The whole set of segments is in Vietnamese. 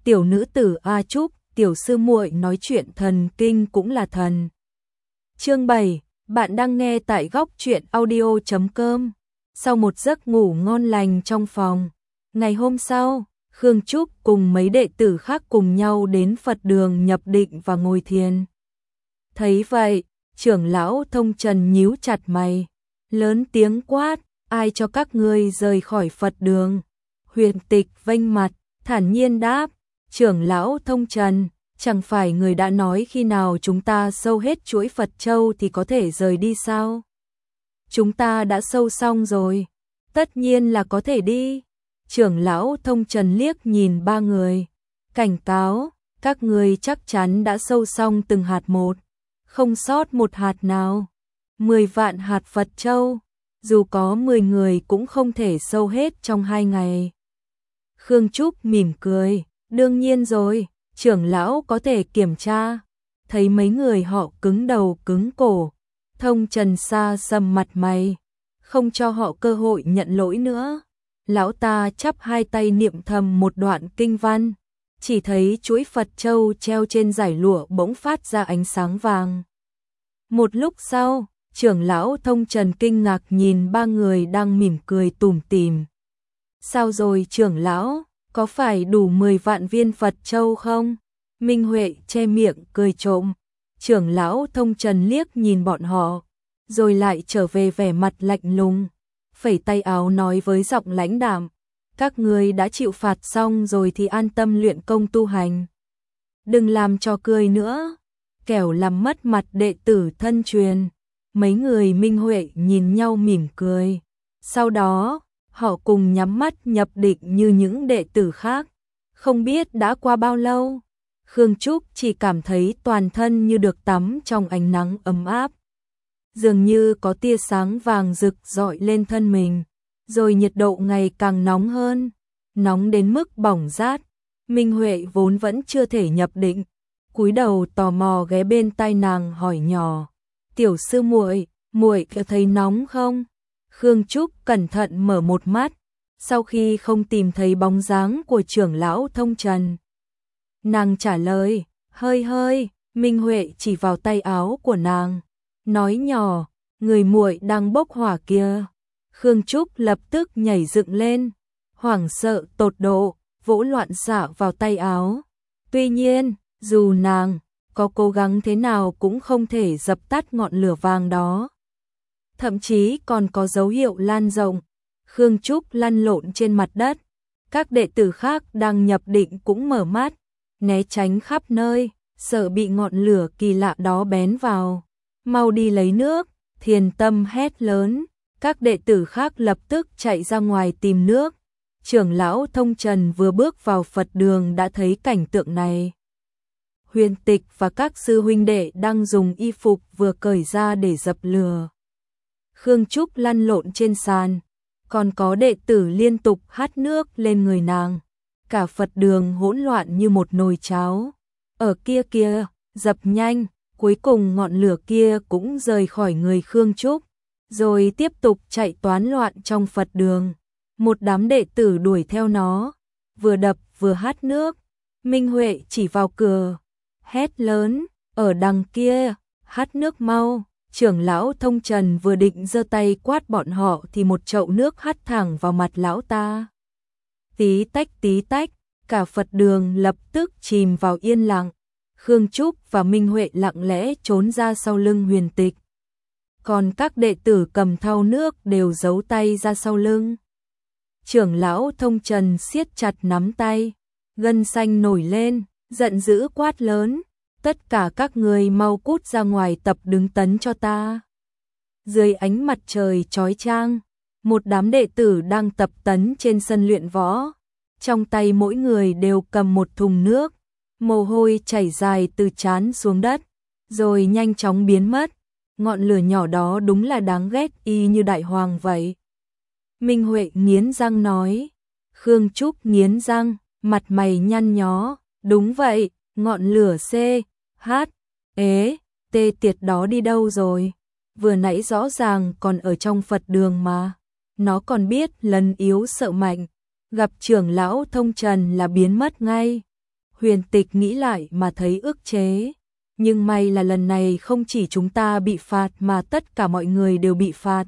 tiểu nữ tử A Trúc, tiểu sư muội nói chuyện thần kinh cũng là thần. Chương 7, bạn đang nghe tại góc truyện audio.com. Sau một giấc ngủ ngon lành trong phòng, ngày hôm sau, Khương Trúc cùng mấy đệ tử khác cùng nhau đến Phật đường nhập định và ngồi thiền. Thấy vậy, trưởng lão Thông Trần nhíu chặt mày, lớn tiếng quát, ai cho các ngươi rời khỏi Phật đường? Huyền Tịch vênh mặt, thản nhiên đáp, trưởng lão Thông Trần, chẳng phải người đã nói khi nào chúng ta sâu hết chuỗi Phật Châu thì có thể rời đi sao? Chúng ta đã sâu xong rồi, tất nhiên là có thể đi. Trưởng lão Thông Trần liếc nhìn ba người, cảnh cáo, các ngươi chắc chắn đã sâu xong từng hạt một, không sót một hạt nào. 10 vạn hạt Phật Châu, dù có 10 người cũng không thể sâu hết trong 2 ngày. Khương Trúc mỉm cười, đương nhiên rồi, trưởng lão có thể kiểm tra. Thấy mấy người họ cứng đầu cứng cổ, Thông Trần xa sầm mặt mày, không cho họ cơ hội nhận lỗi nữa. Lão ta chắp hai tay niệm thầm một đoạn kinh văn, chỉ thấy chuỗi Phật Châu treo trên dải lụa bỗng phát ra ánh sáng vàng. Một lúc sau, trưởng lão Thông Trần kinh ngạc nhìn ba người đang mỉm cười tủm tỉm. Sao rồi trưởng lão, có phải đủ 10 vạn viên Phật Châu không? Minh Huệ che miệng cười trộm. Trưởng lão Thông Trần liếc nhìn bọn họ, rồi lại trở về vẻ mặt lạnh lùng, phẩy tay áo nói với giọng lãnh đạm, các ngươi đã chịu phạt xong rồi thì an tâm luyện công tu hành. Đừng làm trò cười nữa, kẻo làm mất mặt đệ tử thân truyền. Mấy người Minh Huệ nhìn nhau mỉm cười. Sau đó, họ cùng nhắm mắt nhập định như những đệ tử khác. Không biết đã qua bao lâu, Khương Trúc chỉ cảm thấy toàn thân như được tắm trong ánh nắng ấm áp. Dường như có tia sáng vàng rực rọi lên thân mình, rồi nhiệt độ ngày càng nóng hơn, nóng đến mức bỏng rát. Minh Huệ vốn vẫn chưa thể nhập định, cúi đầu tò mò ghé bên tai nàng hỏi nhỏ, tiểu sư muội, muội thấy nóng không? Khương Trúc cẩn thận mở một mắt, sau khi không tìm thấy bóng dáng của trưởng lão Thông Trần, nàng trả lời, hơi hơi. Minh Huệ chỉ vào tay áo của nàng, nói nhỏ, người muội đang bốc hỏa kia. Khương Trúc lập tức nhảy dựng lên, hoảng sợ tột độ, vỗ loạn xạ vào tay áo. Tuy nhiên, dù nàng có cố gắng thế nào cũng không thể dập tắt ngọn lửa vàng đó. Thậm chí còn có dấu hiệu lan rộng. Khương Trúc lăn lộn trên mặt đất. Các đệ tử khác đang nhập định cũng mở mắt, né tránh khắp nơi, sợ bị ngọn lửa kỳ lạ đó bén vào. Mau đi lấy nước, Thiền Tâm hét lớn. Các đệ tử khác lập tức chạy ra ngoài tìm nước. Trưởng lão Thông Trần vừa bước vào Phật đường đã thấy cảnh tượng này. Huyền Tịch và các sư huynh đệ đang dùng y phục vừa cởi ra để dập lửa. Khương Trúc lăn lộn trên sàn, còn có đệ tử liên tục hắt nước lên người nàng. Cả Phật đường hỗn loạn như một nồi cháo. Ở kia kia, dập nhanh, cuối cùng ngọn lửa kia cũng rời khỏi người Khương Trúc, rồi tiếp tục chạy toán loạn trong Phật đường. Một đám đệ tử đuổi theo nó, vừa đập vừa hắt nước. Minh Huệ chỉ vào cửa, hét lớn, ở đằng kia, hắt nước mau. Trưởng lão Thông Trần vừa định giơ tay quát bọn họ thì một chậu nước hắt thẳng vào mặt lão ta. Tí tách, cả Phật đường lập tức chìm vào yên lặng. Khương Trúc và Minh Huệ lặng lẽ trốn ra sau lưng Huyền Tịch. Còn các đệ tử cầm thau nước đều giấu tay ra sau lưng. Trưởng lão Thông Trần siết chặt nắm tay, gân xanh nổi lên, giận dữ quát lớn, tất cả các người mau cút ra ngoài tập đứng tấn cho ta. Dưới ánh mặt trời chói chang, một đám đệ tử đang tập tấn trên sân luyện võ. Trong tay mỗi người đều cầm một thùng nước, mồ hôi chảy dài từ trán xuống đất, rồi nhanh chóng biến mất. Ngọn lửa nhỏ đó đúng là đáng ghét y như đại hoàng vậy. Minh Huệ nghiến răng nói. Khương Trúc nghiến răng, mặt mày nhăn nhó. Đúng vậy, ngọn lửa C, H, ế, T tiệt đó đi đâu rồi? Vừa nãy rõ ràng còn ở trong Phật đường mà. Nó còn biết lấn yếu sợ mạnh. Gặp trưởng lão Thông Trần là biến mất ngay. Huyền Tịch nghĩ lại mà thấy ức chế. Nhưng may là lần này không chỉ chúng ta bị phạt mà tất cả mọi người đều bị phạt.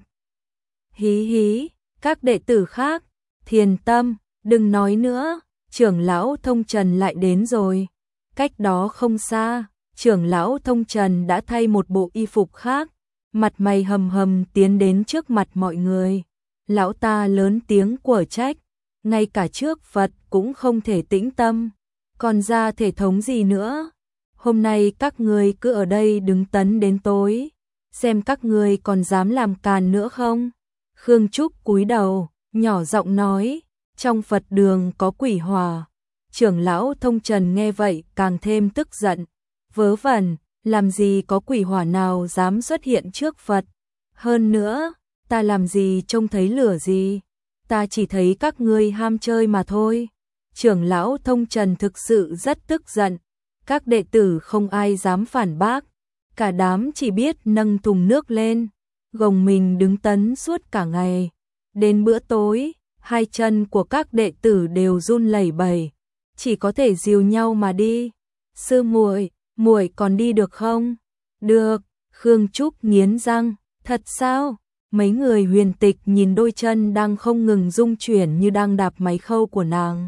Hí hí, các đệ tử khác, Thiền Tâm, đừng nói nữa, trưởng lão Thông Trần lại đến rồi. Cách đó không xa, trưởng lão Thông Trần đã thay một bộ y phục khác, mặt mày hầm hầm tiến đến trước mặt mọi người. Lão ta lớn tiếng quở trách, ngay cả trước Phật cũng không thể tĩnh tâm, còn ra thể thống gì nữa. Hôm nay các ngươi cứ ở đây đứng tấn đến tối, xem các ngươi còn dám làm càn nữa không. Khương Trúc cúi đầu, nhỏ giọng nói, trong Phật đường có quỷ hỏa. Trưởng lão Thông Trần nghe vậy càng thêm tức giận, vớ vẩn, làm gì có quỷ hỏa nào dám xuất hiện trước Phật. Hơn nữa, ta làm gì trông thấy lửa gì, ta chỉ thấy các ngươi ham chơi mà thôi. Trưởng lão Thông Trần thực sự rất tức giận, các đệ tử không ai dám phản bác, cả đám chỉ biết nâng thùng nước lên, gồng mình đứng tấn suốt cả ngày. Đến bữa tối, hai chân của các đệ tử đều run lẩy bẩy, chỉ có thể dìu nhau mà đi. Sư muội, muội còn đi được không? Được, Khương Trúc nghiến răng, thật sao? Mấy người Huyền Tịch nhìn đôi chân đang không ngừng rung chuyển như đang đạp máy khâu của nàng,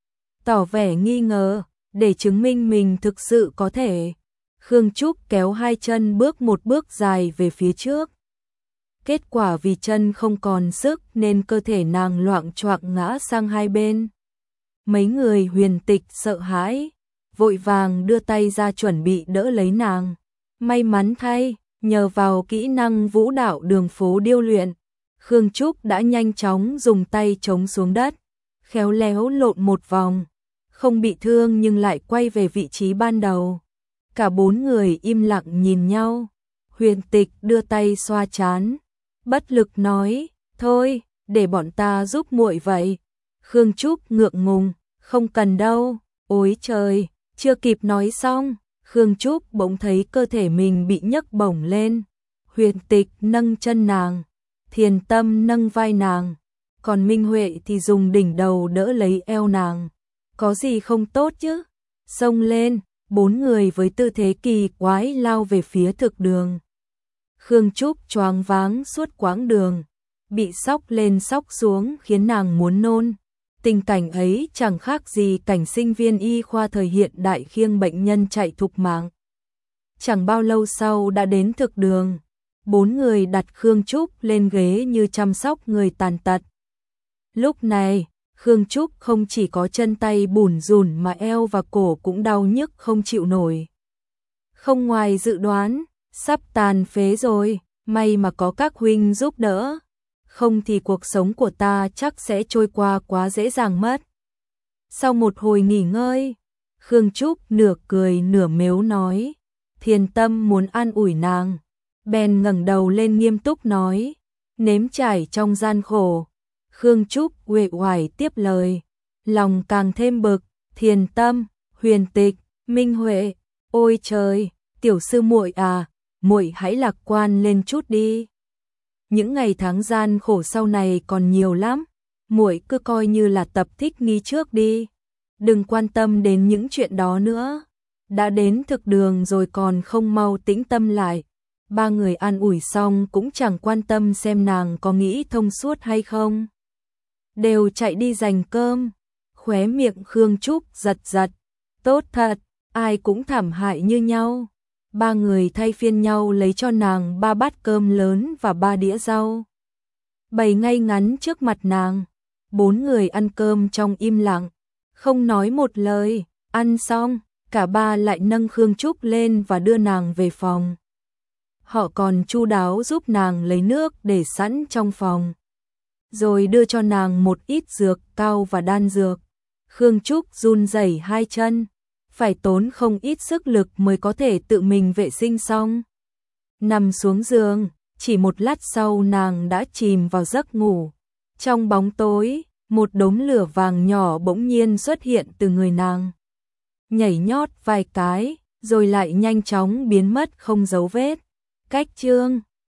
tỏ vẻ nghi ngờ, để chứng minh mình thực sự có thể. Khương Trúc kéo hai chân bước một bước dài về phía trước. Kết quả vì chân không còn sức nên cơ thể nàng loạng choạng ngã sang hai bên. Mấy người Huyền Tịch sợ hãi, vội vàng đưa tay ra chuẩn bị đỡ lấy nàng. May mắn thay, nhờ vào kỹ năng vũ đạo đường phố điêu luyện, Khương Trúc đã nhanh chóng dùng tay chống xuống đất, khéo léo lộn một vòng, không bị thương nhưng lại quay về vị trí ban đầu. Cả bốn người im lặng nhìn nhau. Huyền Tịch đưa tay xoa trán, bất lực nói, thôi, để bọn ta giúp muội vậy. Khương Trúc ngượng ngùng, không cần đâu. Ôi trời, chưa kịp nói xong, Khương Trúc bỗng thấy cơ thể mình bị nhấc bổng lên. Huyền Tịch nâng chân nàng, Thiền Tâm nâng vai nàng, còn Minh Huệ thì dùng đỉnh đầu đỡ lấy eo nàng. Có gì không tốt chứ? Xông lên, bốn người với tư thế kỳ quái lao về phía thực đường. Khương Trúc choáng váng suốt quãng đường, bị xóc lên xóc xuống khiến nàng muốn nôn. Tình cảnh ấy chẳng khác gì cảnh sinh viên y khoa thời hiện đại khiêng bệnh nhân chạy thục mạng. Chẳng bao lâu sau đã đến thực đường, bốn người đặt Khương Trúc lên ghế như chăm sóc người tàn tật. Lúc này, Khương Trúc không chỉ có chân tay bủn rủn mà eo và cổ cũng đau nhức không chịu nổi. Không ngoài dự đoán, sắp tàn phế rồi, may mà có các huynh giúp đỡ. Không thì cuộc sống của ta chắc sẽ trôi qua quá dễ dàng mất. Sau một hồi nghỉ ngơi, Khương Trúc nửa cười nửa mếu nói, Thiền Tâm muốn an ủi nàng, bèn ngẩng đầu lên nghiêm túc nói, nếm trải trong gian khổ. Khương Trúc uể oải tiếp lời, lòng càng thêm bực, Thiền Tâm, Huyền Tịch, Minh Huệ, ôi trời, tiểu sư muội à, muội hãy lạc quan lên chút đi. Những ngày tháng gian khổ sau này còn nhiều lắm, muội cứ coi như là tập thích nghi trước đi, đừng quan tâm đến những chuyện đó nữa. Đã đến thực đường rồi còn không mau tĩnh tâm lại. Ba người an ủi xong cũng chẳng quan tâm xem nàng có nghĩ thông suốt hay không, đều chạy đi giành cơm. Khóe miệng Khương Trúc giật giật, tốt thật, ai cũng thảm hại như nhau. Ba người thay phiên nhau lấy cho nàng 3 bát cơm lớn và 3 đĩa rau, bày ngay ngắn trước mặt nàng. Bốn người ăn cơm trong im lặng, không nói một lời. Ăn xong, cả ba lại nâng Khương Trúc lên và đưa nàng về phòng. Họ còn chu đáo giúp nàng lấy nước để sẵn trong phòng, rồi đưa cho nàng một ít dược cao và đan dược. Khương Trúc run rẩy hai chân, phải tốn không ít sức lực mới có thể tự mình vệ sinh xong. Nằm xuống giường, chỉ một lát sau nàng đã chìm vào giấc ngủ. Trong bóng tối, một đốm lửa vàng nhỏ bỗng nhiên xuất hiện từ người nàng, nhảy nhót vài cái, rồi lại nhanh chóng biến mất không dấu vết. Cách chương